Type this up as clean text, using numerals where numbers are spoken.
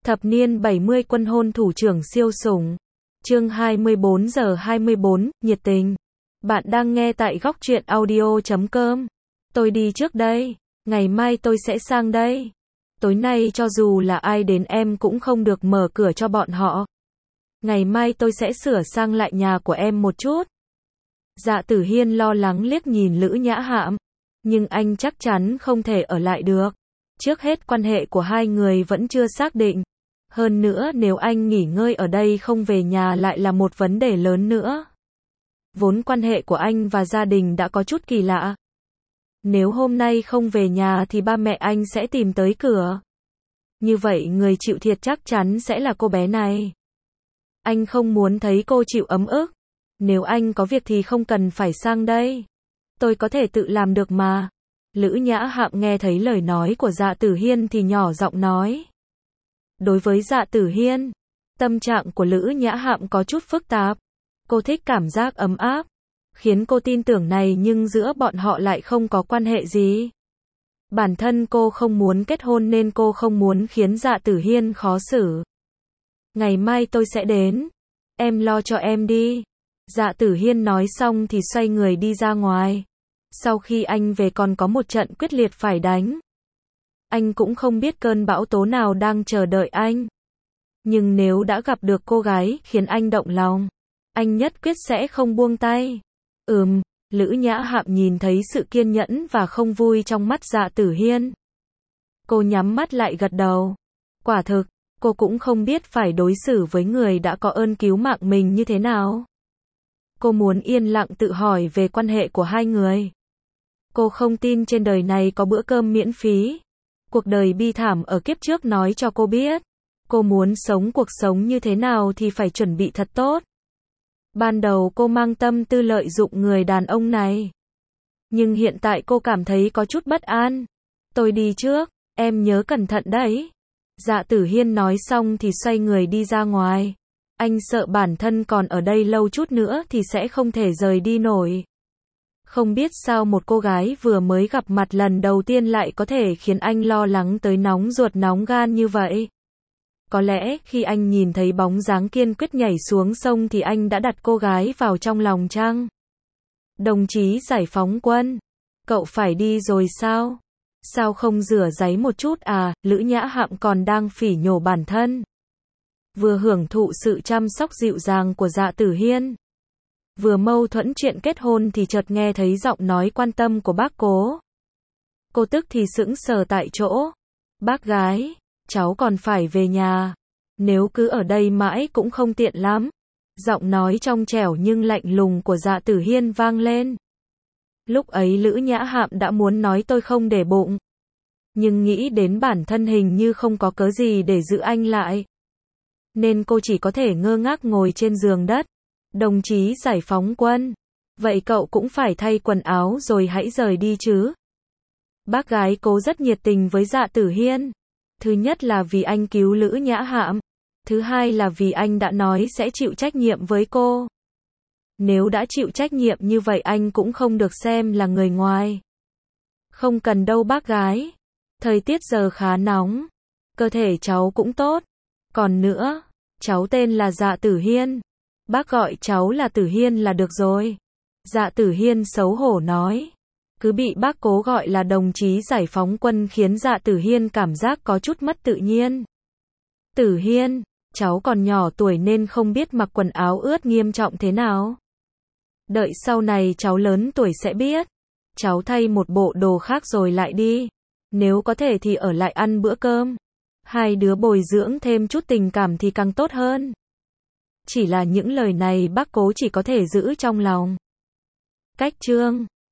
Thập niên 70 quân hôn thủ trưởng siêu sủng. Chương 24 giờ 24, nhiệt tình. Bạn đang nghe tại góc truyện audio.com. Tôi đi trước đây, ngày mai tôi sẽ sang đây. Tối nay cho dù là ai đến em cũng không được mở cửa cho bọn họ. Ngày mai tôi sẽ sửa sang lại nhà của em một chút. Dạ Tử Hiên lo lắng liếc nhìn Lữ Nhã Hạm, nhưng anh chắc chắn không thể ở lại được. Trước hết quan hệ của hai người vẫn chưa xác định. Hơn nữa nếu anh nghỉ ngơi ở đây không về nhà lại là một vấn đề lớn nữa. Vốn quan hệ của anh và gia đình đã có chút kỳ lạ. Nếu hôm nay không về nhà thì ba mẹ anh sẽ tìm tới cửa. Như vậy người chịu thiệt chắc chắn sẽ là cô bé này. Anh không muốn thấy cô chịu ấm ức. Nếu anh có việc thì không cần phải sang đây. Tôi có thể tự làm được mà. Lữ Nhã Hạm nghe thấy lời nói của Dạ Tử Hiên thì nhỏ giọng nói. Đối với Dạ Tử Hiên, tâm trạng của Lữ Nhã Hạm có chút phức tạp. Cô thích cảm giác ấm áp, khiến cô tin tưởng này, nhưng giữa bọn họ lại không có quan hệ gì. Bản thân cô không muốn kết hôn nên cô không muốn khiến Dạ Tử Hiên khó xử. Ngày mai tôi sẽ đến, em lo cho em đi. Dạ Tử Hiên nói xong thì xoay người đi ra ngoài. Sau khi anh về còn có một trận quyết liệt phải đánh. Anh cũng không biết cơn bão tố nào đang chờ đợi anh. Nhưng nếu đã gặp được cô gái khiến anh động lòng, anh nhất quyết sẽ không buông tay. Lữ Nhã Hạm nhìn thấy sự kiên nhẫn và không vui trong mắt Dạ Tử Hiên. Cô nhắm mắt lại gật đầu. Quả thực, cô cũng không biết phải đối xử với người đã có ơn cứu mạng mình như thế nào. Cô muốn yên lặng tự hỏi về quan hệ của hai người. Cô không tin trên đời này có bữa cơm miễn phí. Cuộc đời bi thảm ở kiếp trước nói cho cô biết. Cô muốn sống cuộc sống như thế nào thì phải chuẩn bị thật tốt. Ban đầu cô mang tâm tư lợi dụng người đàn ông này. Nhưng hiện tại cô cảm thấy có chút bất an. Tôi đi trước, em nhớ cẩn thận đấy. Dạ Tử Hiên nói xong thì xoay người đi ra ngoài. Anh sợ bản thân còn ở đây lâu chút nữa thì sẽ không thể rời đi nổi. Không biết sao một cô gái vừa mới gặp mặt lần đầu tiên lại có thể khiến anh lo lắng tới nóng ruột nóng gan như vậy. Có lẽ khi anh nhìn thấy bóng dáng kiên quyết nhảy xuống sông thì anh đã đặt cô gái vào trong lòng chăng? Đồng chí Giải phóng quân, cậu phải đi rồi sao? Sao không rửa ráy một chút à? Lữ Nhã Hạm còn đang phỉ nhổ bản thân. Vừa hưởng thụ sự chăm sóc dịu dàng của Dạ Tử Hiên. Vừa mâu thuẫn chuyện kết hôn thì chợt nghe thấy giọng nói quan tâm của bác Cố. Cô tức thì sững sờ tại chỗ. Bác gái, cháu còn phải về nhà. Nếu cứ ở đây mãi cũng không tiện lắm. Giọng nói trong trẻo nhưng lạnh lùng của Dạ Tử Hiên vang lên. Lúc ấy Lữ Nhã Hạm đã muốn nói tôi không để bụng. Nhưng nghĩ đến bản thân hình như không có cớ gì để giữ anh lại. Nên cô chỉ có thể ngơ ngác ngồi trên giường đất. Đồng chí Giải phóng quân, vậy cậu cũng phải thay quần áo rồi hãy rời đi chứ. Bác gái Cố rất nhiệt tình với Dạ Tử Hiên. Thứ nhất là vì anh cứu Lữ Nhã Hạm. Thứ hai là vì anh đã nói sẽ chịu trách nhiệm với cô. Nếu đã chịu trách nhiệm như vậy anh cũng không được xem là người ngoài. Không cần đâu bác gái. Thời tiết giờ khá nóng. Cơ thể cháu cũng tốt. Còn nữa, cháu tên là Dạ Tử Hiên. Bác gọi cháu là Tử Hiên là được rồi. Dạ Tử Hiên xấu hổ nói. Cứ bị bác Cố gọi là đồng chí Giải phóng quân khiến Dạ Tử Hiên cảm giác có chút mất tự nhiên. Tử Hiên, cháu còn nhỏ tuổi nên không biết mặc quần áo ướt nghiêm trọng thế nào. Đợi sau này cháu lớn tuổi sẽ biết. Cháu thay một bộ đồ khác rồi lại đi. Nếu có thể thì ở lại ăn bữa cơm. Hai đứa bồi dưỡng thêm chút tình cảm thì càng tốt hơn. Chỉ là những lời này bác Cố chỉ có thể giữ trong lòng. Cách chương